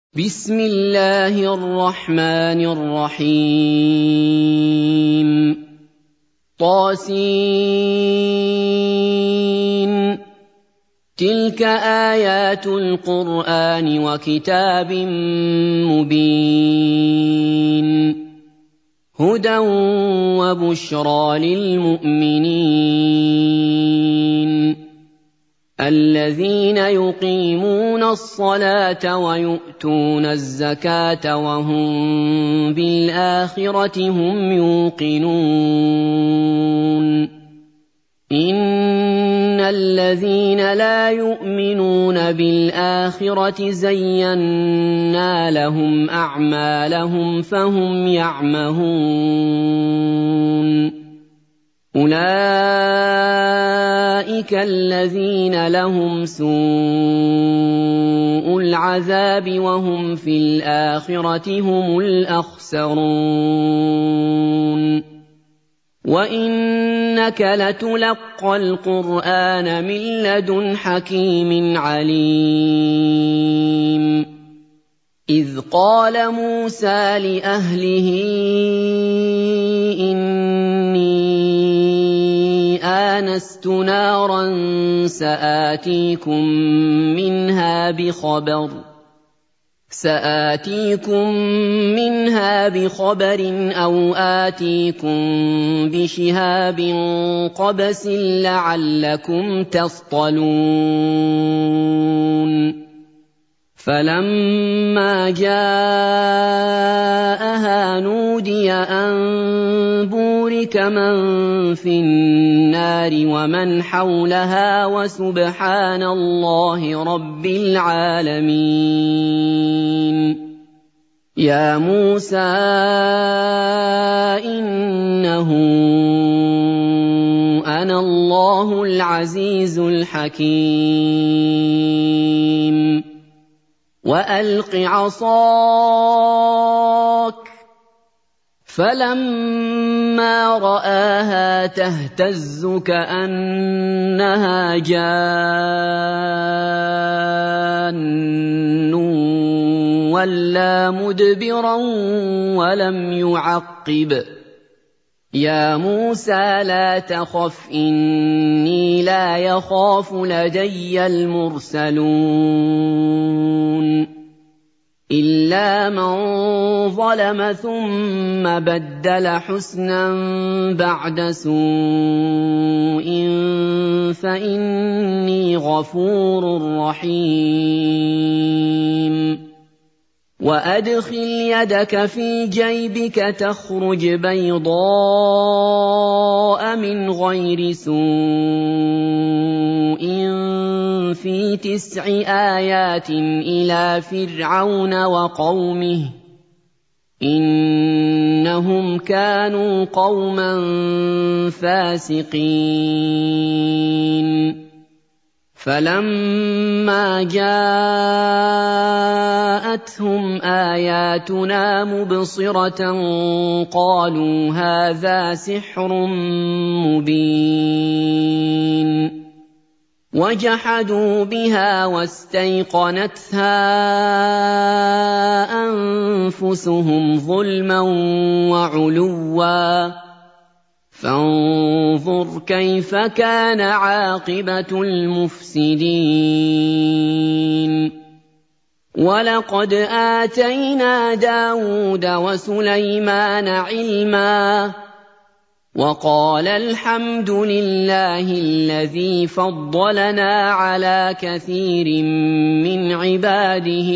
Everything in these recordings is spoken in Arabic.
بسم الله الرحمن الرحيم طاسين تلك آيات القرآن وكتاب مبين هدى وبشرى للمؤمنين الذين يقيمون الصلاة ويؤتون الزكاة وهم بالآخرة هم يوقنون إن الذين لا يؤمنون بالآخرة زينا لهم أعمالهم فهم يعمهون أولئك الذين لهم سوء العذاب وهم في الآخرة هم الأخسرون وإنك لتلقى القرآن من لدن حكيم عليم إذ قال موسى لأهله إني آنست نارا سآتيكم منها بخبر أو آتيكم بشهاب قبس لعلكم تصطلون فلما جاءها نودي أن بورك من في النار ومن حولها وسبحان الله رب العالمين يا موسى إنه أنا الله العزيز الحكيم وألق عصاك فلما رآها تهتز كأنها جان ولا مدبرا ولم يعقب يا موسى لا تخف إني لا يخاف لدي المرسلون إلا من ظلم ثم بدل حسنا بعد سوء فإني غفور رحيم وأدخل يدك في جيبك تخرج بيضاء من غير سوء في 9 آيات إلى فرعون وقومه إنهم كانوا قوما فاسقين فلما جاءتهم آياتنا مبصرة قالوا هذا سحر مبين وجحدوا بها واستيقنتها أنفسهم ظلما وعلوا فانظر كيف كان عاقبة المفسدين ولقد آتينا داود وسليمان علما وقال الحمد لله الذي فضلنا على كثير من عباده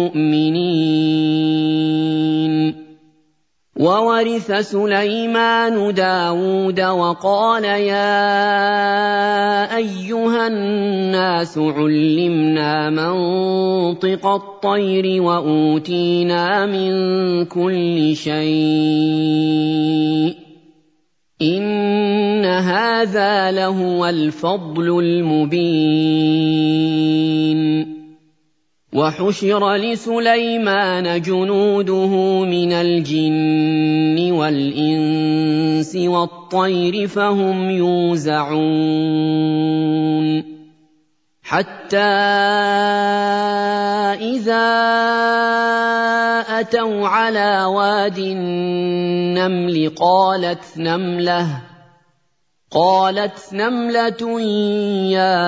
المؤمنين وورث سليمان داود وقال يا أيها الناس علمنا منطق الطير وأوتينا من كل شيء إن هذا لهو الفضل المبين وحشر لسليمان جنوده من الجن والإنس والطير فهم يوزعون حتى إذا أتوا على واد النمل قالت نملة يا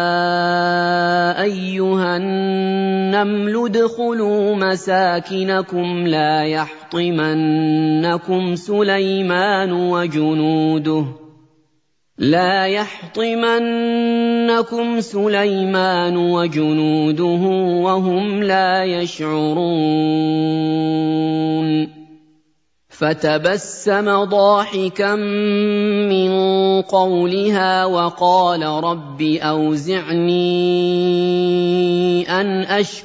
أيها النمل ادخلوا مساكنكم لا يحطمنكم سليمان وجنوده وهم لا يشعرون فتبسم ضاحكا من قولها وقال رب أوزعني أن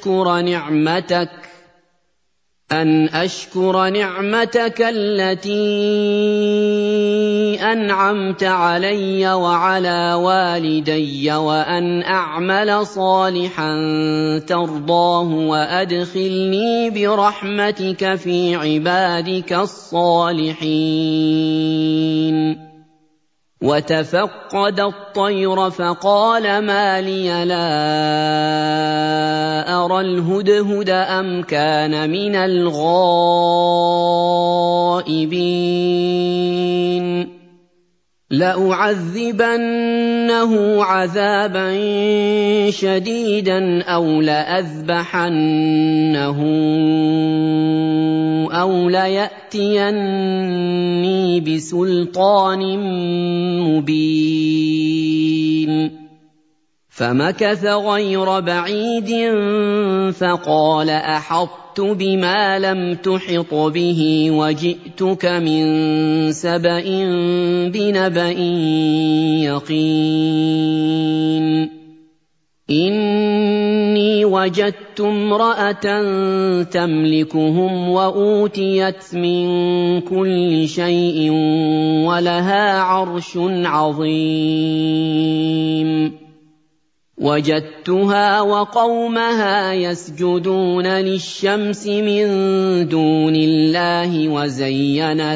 أشكر نعمتك التي أنعمت علي وعلى والدي وأن أعمل صالحا ترضاه وأدخلني برحمتك في عبادك الصالحين وتفقد الطير فقال ما لي لا أرى الهدهد أم كان من الغائبين لأعذبنه عذابا شديدا أو لأذبحنه أو ليأتيني بسلطان مبين فمكث غير بعيد فقال أحطت بما لم تحط به وجئتك من سبأ بنبأ يقين إني وجدت امرأة تملكهم وأوتيت من كل شيء ولها عرش عظيم وجدتها وقومها يسجدون للشمس من دون الله وزين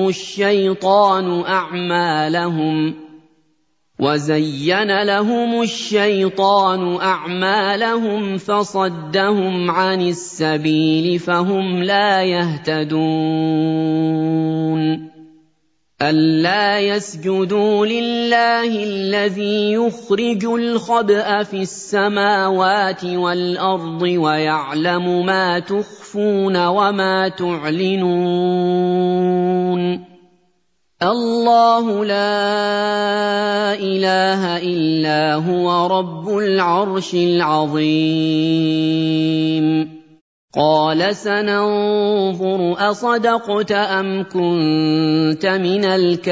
لهم الشيطان أعمالهم فصدهم عن السبيل فهم لا يهتدون ألا يسجدوا لله الذي يخرج الخبأ في السماوات والأرض ويعلم ما تخفون وما تعلنون الله لا إله إلا هو رب العرش العظيم قال سننظر أصدقت أم كنت من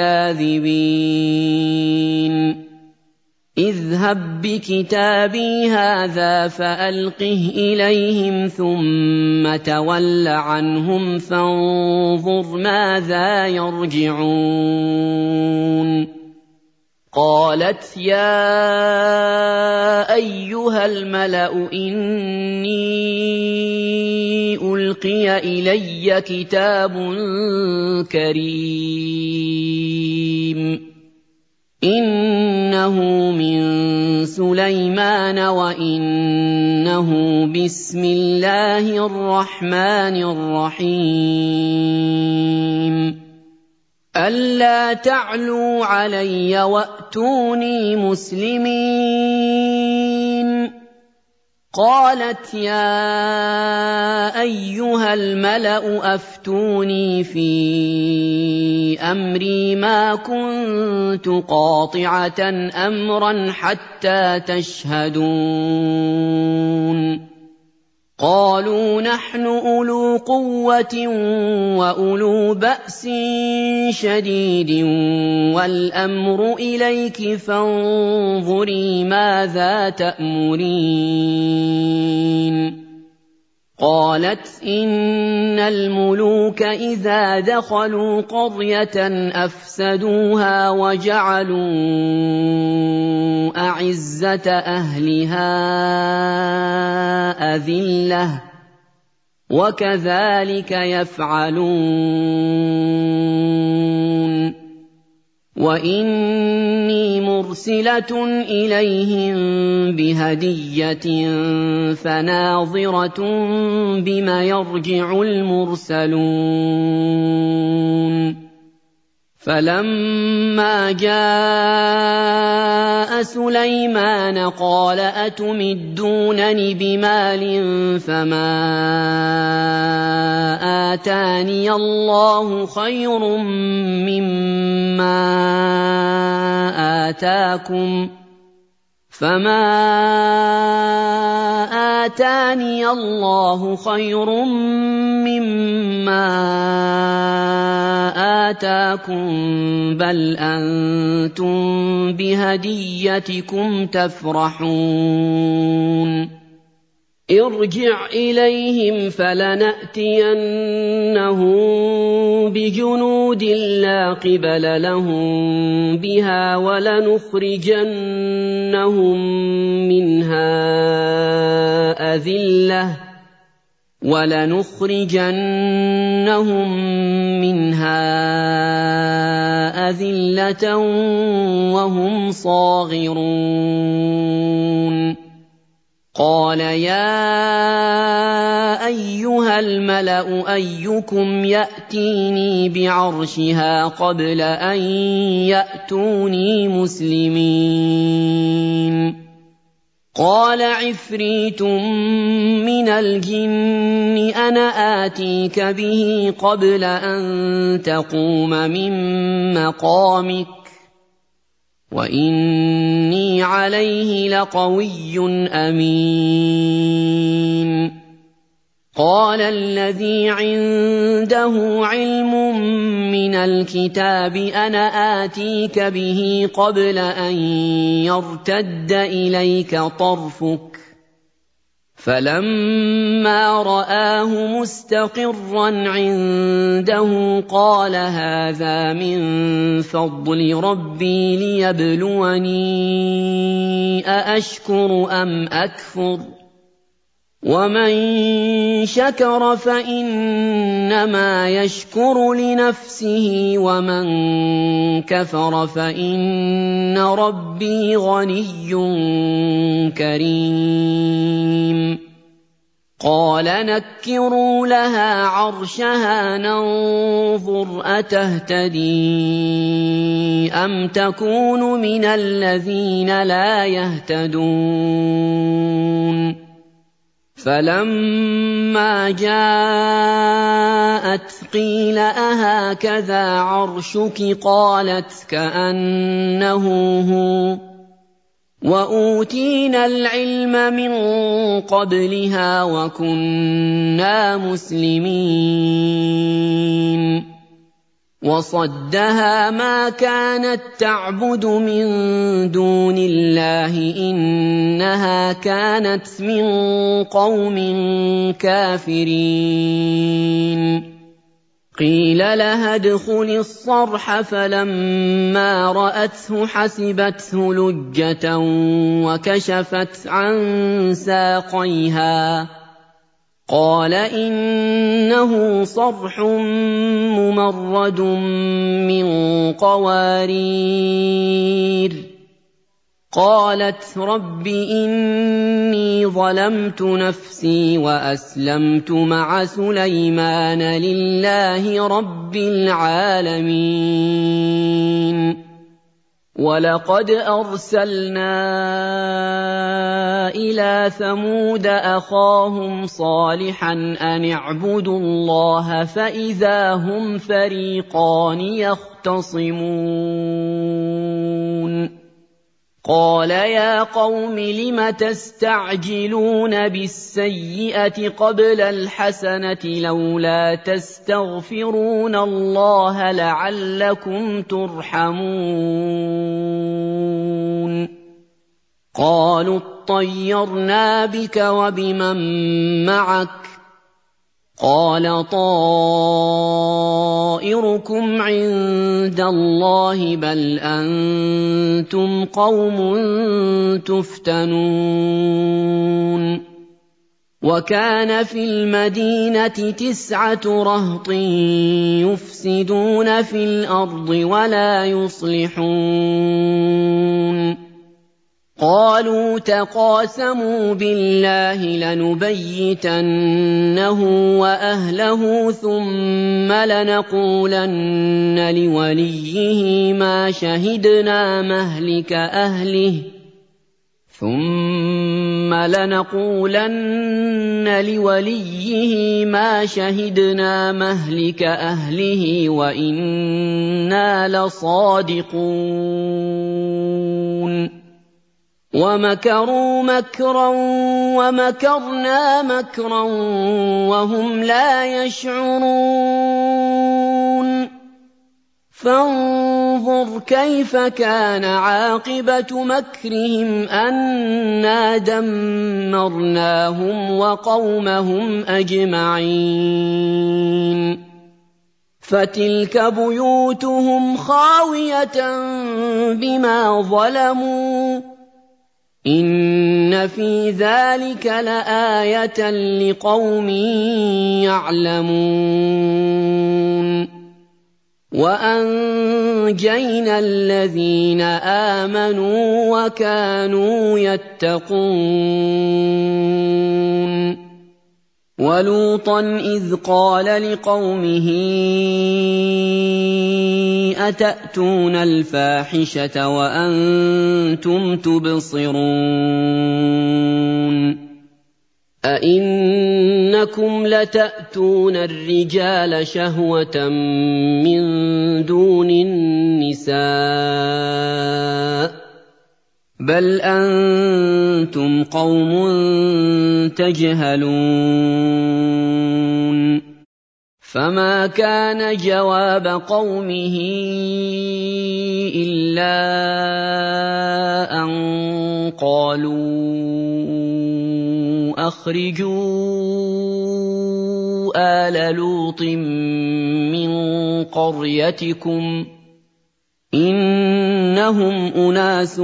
الكاذبين اذهب بكتابي هذا فألقه إليهم ثم تول عنهم فانظر ماذا يرجعون قالت يا أيها الملأ إني ألقي إلي كتاب كريم إنه من سليمان وإنه بسم الله الرحمن الرحيم ألا تعلوا علي وأتوني مسلمين قالت يا أيها الملأ أفتوني في أمري ما كنت قاطعة أمرا حتى تشهدون قالوا نحن أولو قوة وأولو بأس شديد والأمر إليك فانظري ماذا تأمرين قالت إن الملوك إذا دخلوا قرية أفسدوها وجعلوا أعزة أهلها أذلة وكذلك يفعلون وَإِنِّي مُرْسِلَةٌ إِلَيْهِم بِهَدِيَّةٍ فَنَاظِرَةٌ بِمَ يَرْجِعُ الْمُرْسَلُونَ فَلَمَّا جَاءَ سُلَيْمَانَ قَالَ أَتُمِدُّونَنِ بِمَالٍ فَمَا آتَانِيَ اللَّهُ خَيْرٌ مِّمَّا آتَاكُم بَلْ أَنتُم بِهَدِيَّتِكُمْ تَفْرَحُونَ ارْجِعْ إِلَيْهِمْ فَلَنَأْتِيَنَّهُم بِجُنُودٍ لَّا قِبَلَ لَهُم بِهَا وَلَنُخْرِجَنَّهُم مِّنْهَا أَذِلَّةً وَهُمْ صَاغِرُونَ قَالَ يَا أَيُّهَا الْمَلَأُ أَيُّكُمْ يَأْتِينِي بِعَرْشِهَا قَبْلَ أَن يَأْتُونِي مُسْلِمِينَ قَالَ عِفْرِيتٌ مِّنَ الْجِنِّ أَنَا آتِيكَ بِهِ قَبْلَ أَن تَقُومَ مِن مَّقَامِكَ وَإِنِّي عَلَيْهِ لَقَوِيٌّ أَمِينٌ قَالَ الَّذِي عِندَهُ عِلْمٌ مِّنَ الْكِتَابِ أَنَا آتِيكَ بِهِ قَبْلَ أَن يَرْتَدَّ إِلَيْكَ طَرْفُكَ فَلَمَّا رَآهُ مُسْتَقِرًّا عِندَهُ قَالَ هَٰذَا مِن فَضْلِ رَبِّي لِيَبْلُوَنِي أَأَشْكُرُ أَمْ أَكْفُرُ وَمَن شَكَرَ فَإِنَّمَا يَشْكُرُ لِنَفْسِهِ وَمَن كَفَرَ فَإِنَّ رَبِّي غَنِيٌّ كَرِيمٌ قَالَ نَكِّرُوا لَهَا عَرْشَهَا نَنظُرْ أَتَهْتَدِي أَمْ تَكُونُ مِنَ الَّذِينَ لَا يَهْتَدُونَ فَلَمَّا جَاءَتْ قِيلَ أَهَٰكَذَا عَرْشُكِ قَالَتْ كَأَنَّهُ هُوَ وَأُوتِينَا الْعِلْمَ مِن قَبْلِهَا وَكُنَّا مُسْلِمِينَ وَصَدَّهَا مَا كَانَت تَّعْبُدُ مِن دُونِ اللَّهِ ۖ إِنَّهَا كَانَتْ مِن قَوْمٍ كَافِرِينَ قِيلَ لَهَا ادْخُلِي الصَّرْحَ فَلَمَّا رَأَتْهُ حَسِبَتْهُ لُجَّةً وَكَشَفَتْ عَن سَاقَيْهَا قَالَ إِنَّهُ صَرْحٌ مُّمَرَّدٌ مِّن قَوَارِيرَ قَالَتْ رَبِّ إِنِّي ظَلَمْتُ نَفْسِي وَأَسْلَمْتُ مَعَ سُلَيْمَانَ لِلَّهِ رَبِّ الْعَالَمِينَ وَلَقَدْ أَرْسَلْنَا إِلَىٰ ثَمُودَ أَخَاهُمْ صَالِحًا أَنِ اعْبُدُوا اللَّهَ فَإِذَا هُمْ فَرِيقَانِ يَخْتَصِمُونَ قَالَ يَا قَوْمِ لِمَ تَسْتَعْجِلُونَ بِالسَّيِّئَةِ قَبْلَ الْحَسَنَةِ لَوْلَا تَسْتَغْفِرُونَ اللَّهَ لَعَلَّكُمْ تُرْحَمُونَ قَالُوا اطَّيَّرْنَا بِكَ وَبِمَن مَّعَكَ قَالَ طَائِرُكُمْ عِندَ اللَّهِ بَلْ أَنتُمْ قَوْمٌ تُفْتَنُونَ وَكَانَ فِي الْمَدِينَةِ 9 رَهْطٍ يُفْسِدُونَ فِي الْأَرْضِ وَلَا يُصْلِحُونَ قَالُوا تَقَاسَمُوا بِاللَّهِ لَنُبَيِّتَنَّهُ وَأَهْلَهُ ثُمَّ لَنَقُولَنَّ لِوَلِيِّهِ مَا شَهِدْنَا مَهْلِكَ أَهْلِهِ وَإِنَّا لَصَادِقُونَ وَمَكَرُوا مَكْرًا وَمَكَرْنَا مَكْرًا وَهُمْ لَا يَشْعُرُونَ فَانظُرْ كَيْفَ كَانَ عَاقِبَةُ مَكْرِهِمْ أَنَّا دَمَّرْنَاهُمْ وَقَوْمَهُمْ أَجْمَعِينَ فَتِلْكَ بُيُوتُهُمْ خَاوِيَةً بِمَا ظَلَمُوا إِنَّ فِي ذَلِكَ لَآيَةً لِقَوْمٍ يَعْلَمُونَ وَأَنجَيْنَا الَّذِينَ آمَنُوا وَكَانُوا يَتَّقُونَ وَلُوطًا إِذْ قَالَ لِقَوْمِهِ أَتَأْتُونَ الْفَاحِشَةَ وَأَنتُمْ تُبْصِرُونَ أَئِنَّكُمْ لَتَأْتُونَ الرِّجَالَ شَهْوَةً مِّن دُونِ النِّسَاءِ بَلْ أَنتُمْ قَوْمٌ تَجْهَلُونَ فَمَا كَانَ جَوَابَ قَوْمِهِ إِلَّا أَن قَالُوا أَخْرِجُوا آلَ لُوطٍ مِّن قَرْيَتِكُمْ ۖ إِنَّهُمْ أُنَاسٌ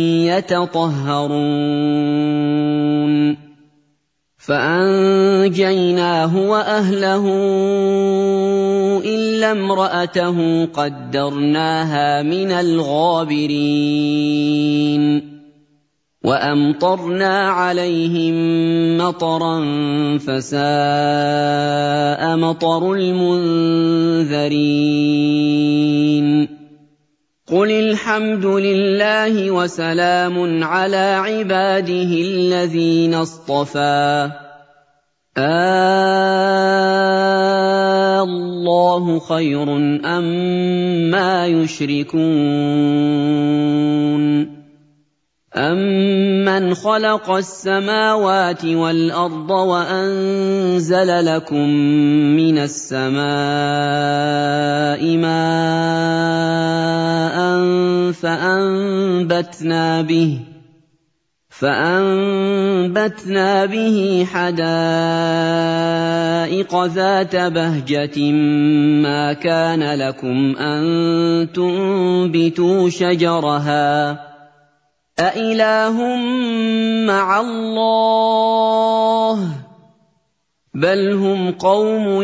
يَتَطَهَّرُونَ فَأَنجَيْنَاهُ وَأَهْلَهُ إِلَّا امْرَأَتَهُ قَدَّرْنَاهَا مِنَ الْغَابِرِينَ وَأَمْطَرْنَا عَلَيْهِم مَّطَرًا فَسَاءَ مَطَرُ الْمُنذَرِينَ قُلِ الْحَمْدُ لِلَّهِ وَسَلَامٌ عَلَىٰ عِبَادِهِ الَّذِينَ اصْطَفَىٰ اللَّهُ خَيْرٌ أَمَّا يُشْرِكُونَ أَمَّنْ خَلَقَ السَّمَاوَاتِ وَالْأَرْضَ وَأَنزَلَ لَكُم مِّنَ السَّمَاءِ مَاءً فَأَنبَتْنَا بِهِ حَدَائِقَ ذَاتَ بَهْجَةٍ مَّا كَانَ لَكُمْ أَن تُنبِتُوا شَجَرَهَا ۗ أَإِلَٰهٌ مَّعَ اللَّهِ ۚ بَلْ هُمْ قَوْمٌ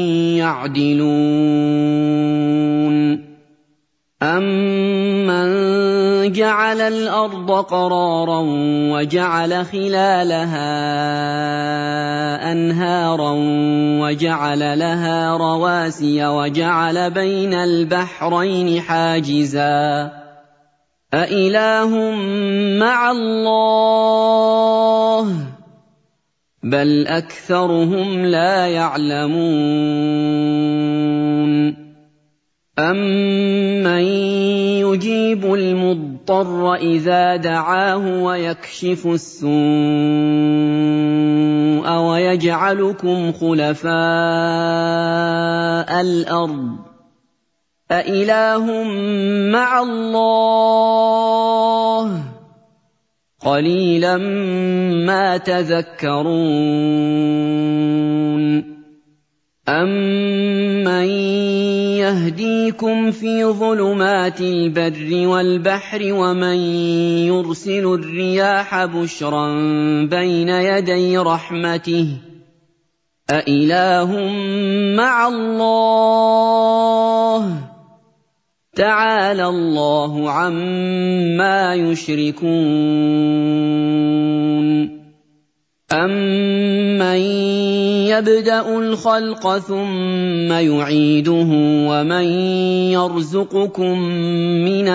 يَعْدِلُونَ أَمَّن جَعَلَ الْأَرْضَ قَرَارًا وَجَعَلَ خِلَالَهَا أَنْهَارًا وَجَعَلَ لَهَا رَوَاسِيَ وَجَعَلَ بَيْنَ الْبَحْرَيْنِ حَاجِزًا أَإِلَٰهٌ مَّعَ اللَّهِ ۚ بَلْ أَكْثَرُهُمْ لَا يَعْلَمُونَ أَمَّن يُجِيبُ الْمُضْطَرَّ إِذَا دَعَاهُ وَيَكْشِفُ السُّوءَ وَيَجْعَلُكُمْ خُلَفَاءَ الْأَرْضِ أَإِلَٰهٌ مَّعَ اللَّهِ ۚ قَلِيلًا مَّا تَذَكَّرُونَ أَمَّن يَهْدِيكُمْ فِي ظُلُمَاتِ الْبَرِّ وَالْبَحْرِ وَمَن يُرْسِلُ الرِّيَاحَ بُشْرًا بَيْنَ يَدَيْ رَحْمَتِهِ أَإِلَٰهٌ مَّعَ اللَّهِ ۚ تَعَالَى اللَّهُ عَمَّا يُشْرِكُونَ أَمَّن يَبْدَأُ الْخَلْقَ ثُمَّ يُعِيدُهُ وَمَن يَرْزُقُكُم مِّنَ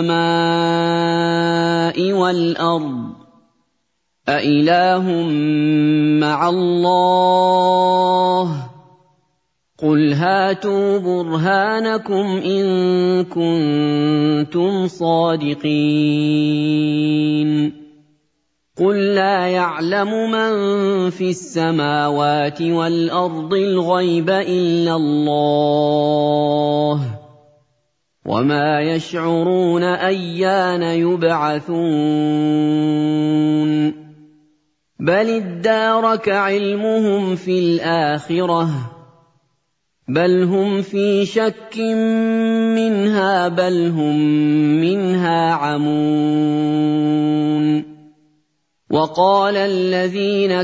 السَّمَاءِ وَالْأَرْضِ أَإِلَٰهٌ مَّعَ اللَّهِ ۚ قُلْ هَاتُوا بُرْهَانَكُمْ إِن كُنتُمْ صَادِقِينَ قُل لَّا يَعْلَمُ مَن فِي السَّمَاوَاتِ وَالْأَرْضِ الْغَيْبَ إِلَّا اللَّهُ ۚ وَمَا يَشْعُرُونَ أَيَّانَ يُبْعَثُونَ بَلِ ادَّارَكَ عِلْمُهُمْ فِي الْآخِرَةِ بَلْ هُمْ فِي شَكٍّ مِّنْهَا بَلْ هُم مِّنْهَا عَمُونَ وَقَالَ الَّذِينَ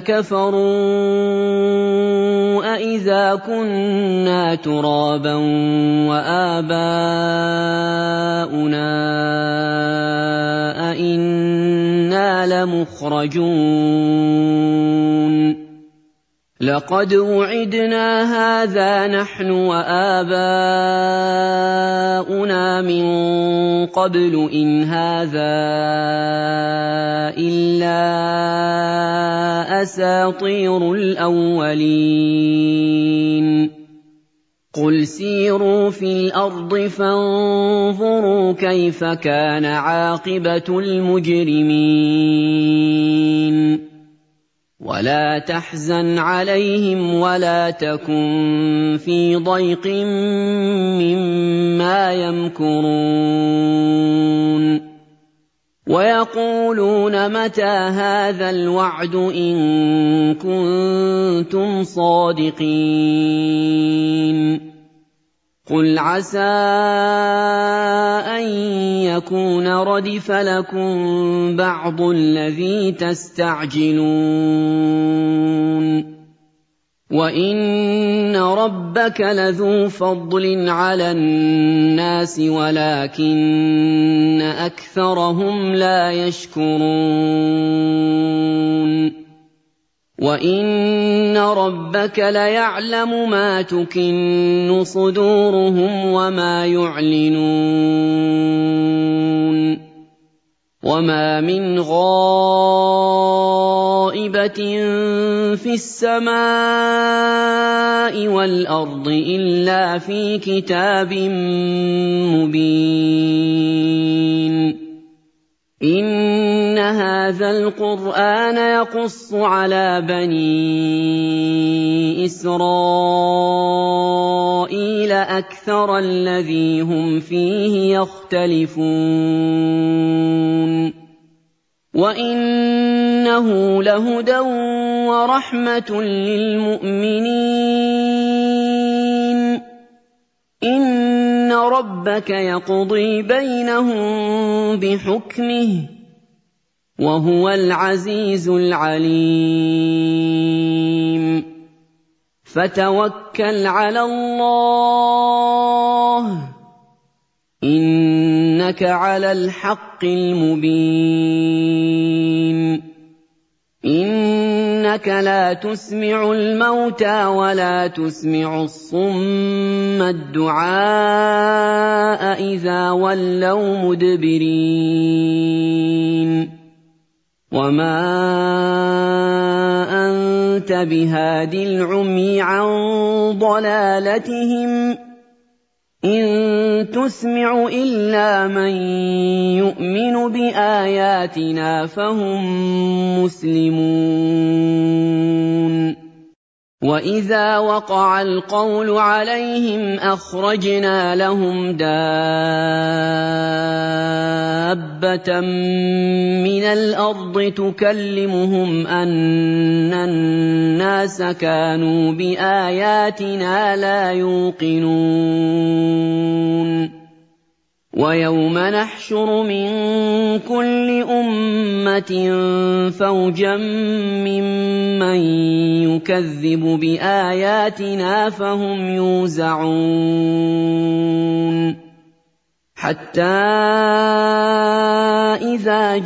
كَفَرُوا أَإِذَا كُنَّا تُرَابًا وَآبَاؤُنَا أَإِنَّا لَمُخْرَجُونَ لَقَدْ وُعِدْنَا هَٰذَا نَحْنُ وَآبَاؤُنَا مِن قَبْلُ إِنْ هَٰذَا إِلَّا أَسَاطِيرُ الْأَوَّلِينَ قُلْ سِيرُوا فِي الْأَرْضِ فَانظُرُوا كَيْفَ كَانَ عَاقِبَةُ الْمُجْرِمِينَ وَلَا تَحْزَنْ عَلَيْهِمْ وَلَا تَكُن فِي ضَيْقٍ مِّمَّا يَمْكُرُونَ وَيَقُولُونَ مَتَىٰ هَٰذَا الْوَعْدُ إِن كُنتُمْ صَادِقِينَ قُلْ عَسَىٰ أَن يَكُونَ رَدِفَ لَكُم بَعْضُ الَّذِي تَسْتَعْجِلُونَ وَإِنَّ رَبَّكَ لَذُو فَضْلٍ عَلَى النَّاسِ وَلَٰكِنَّ أَكْثَرَهُمْ لَا يَشْكُرُونَ وَإِنَّ رَبَّكَ لَيَعْلَمُ مَا تُكِنُّ صُدُورُهُمْ وَمَا يُعْلِنُونَ وَمَا مِنْ غَائِبَةٍ فِي السَّمَاءِ وَالْأَرْضِ إِلَّا فِي كِتَابٍ مُّبِينٍ إِنَّ هَٰذَا الْقُرْآنَ يَقُصُّ عَلَىٰ بَنِي إِسْرَائِيلَ أَكْثَرَ الَّذِي هُمْ فِيهِ يَخْتَلِفُونَ وَإِنَّهُ لَهُدًى وَرَحْمَةٌ لِّلْمُؤْمِنِينَ إِنَّ رَبَّكَ يَقْضِي بَيْنَهُم بِحُكْمِهِ ۚ وَهُوَ الْعَزِيزُ الْعَلِيمُ فَتَوَكَّلْ عَلَى اللَّهِ ۖ إِنَّكَ عَلَى الْحَقِّ الْمُبِينِ إِنَّكَ لَا تُسْمِعُ الْمَوْتَىٰ وَلَا تُسْمِعُ الصُّمَّ الدُّعَاءَ إِذَا وَلَّوْا مُدْبِرِينَ وَمَا أَنتَ بِهَادِ الْعُمْيِ عَن ضَلَالَتِهِمْ ۖ إِن تُسْمِعُ إِلَّا مَن يُؤْمِنُ بِآيَاتِنَا فَهُم مُّسْلِمُونَ وَإِذَا وَقَعَ الْقَوْلُ عَلَيْهِمْ أَخْرَجْنَا لَهُمْ دَابَّةً مِّنَ الْأَرْضِ تُكَلِّمُهُمْ أَنَّ النَّاسَ كَانُوا بِآيَاتِنَا لَا يُوقِنُونَ وَيَوْمَ نَحْشُرُ مِن كُلِّ أُمَّةٍ فَوْجًا مِّمَّن يُكَذِّبُ بِآيَاتِنَا فَهُمْ يُوزَعُونَ حَتَّىٰ إِذَا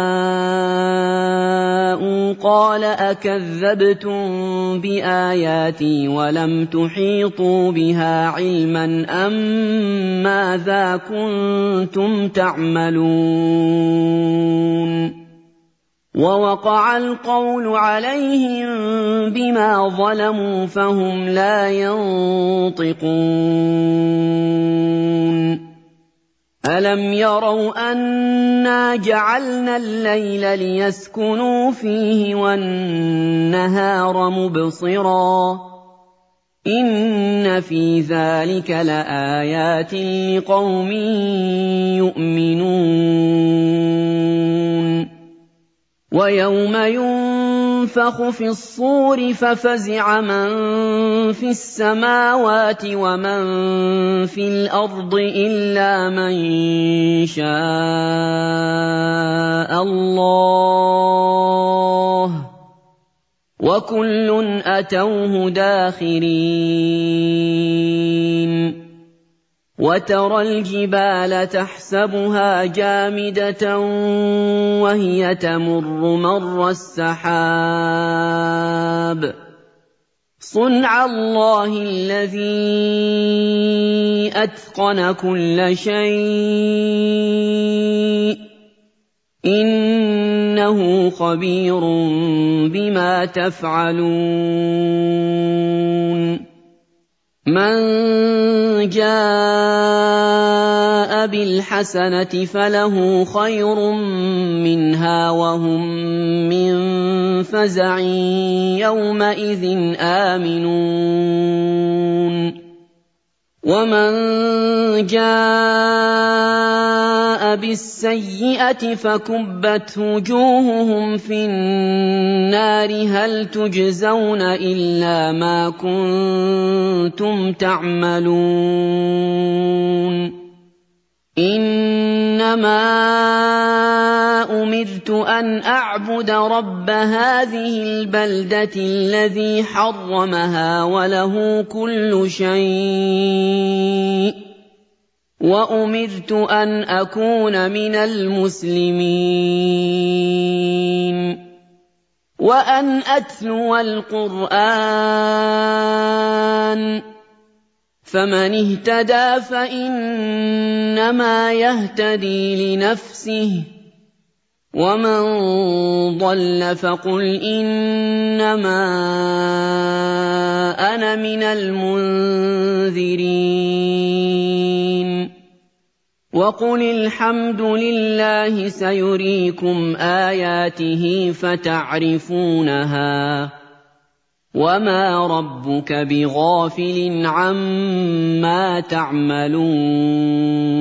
جَاءُوا قَالَ أَكَذَّبْتُم بِآيَاتِي وَلَمْ تُحِيطُوا بِهَا عِلْمًا أَمَّاذَا كُنتُمْ تَعْمَلُونَ وَوَقَعَ الْقَوْلُ عَلَيْهِم بِمَا ظَلَمُوا فَهُمْ لَا يَنطِقُونَ أَلَمْ يَرَوْا أَنَّا جَعَلْنَا اللَّيْلَ لِيَسْكُنُوا فِيهِ وَالنَّهَارَ مُبْصِرًا ۚ إِنَّ فِي ذَٰلِكَ لَآيَاتٍ لِّقَوْمٍ يُؤْمِنُونَ وَيَوْمَ يُنفَخُ فِي الصُّورِ فَفَزِعَ مَن فِي السَّمَاوَاتِ وَمَن فِي الْأَرْضِ إِلَّا مَن شَاءَ اللَّهُ ۖ وَكُلٌّ أَتَوْهُ دَاخِرِينَ وَتَرَى الْجِبَالَ تَحْسَبُهَا جَامِدَةً وَهِيَ تَمُرُّ مَرَّ السَّحَابِ ۚ صُنْعَ اللَّهِ الَّذِي أَتْقَنَ كُلَّ شَيْءٍ ۚ إِنَّهُ خَبِيرٌ بِمَا تَفْعَلُونَ مَن جَاءَ بِالْحَسَنَةِ فَلَهُ خَيْرٌ مِّنْهَا وَهُم مِّن فَزَعٍ يَوْمَئِذٍ آمِنُونَ وَمَن جَاءَ بِالسَّيِّئَةِ فَكُبَّتْ وُجُوهُهُمْ فِي النَّارِ هَلْ تُجْزَوْنَ إِلَّا مَا كُنتُمْ تَعْمَلُونَ إِنَّمَا أُمِرْتُ أَنْ أَعْبُدَ رَبَّ هَٰذِهِ الْبَلْدَةِ الَّذِي حَرَّمَهَا وَلَهُ كُلُّ شَيْءٍ ۖ وَأُمِرْتُ أَنْ أَكُونَ مِنَ الْمُسْلِمِينَ وَأَنْ أَتْلُوَ الْقُرْآنَ ۖ فَمَنِ اهْتَدَىٰ فَإِنَّمَا يَهْتَدِي لِنَفْسِهِ ۖ وَمَن ضَلَّ فَقُلْ إِنَّمَا أَنَا مِنَ الْمُنذِرِينَ وَقُلِ الْحَمْدُ لِلَّهِ سَيُرِيكُمْ آيَاتِهِ فَتَعْرِفُونَهَا ۚ وَمَا رَبُّكَ بِغَافِلٍ عَمَّا تَعْمَلُونَ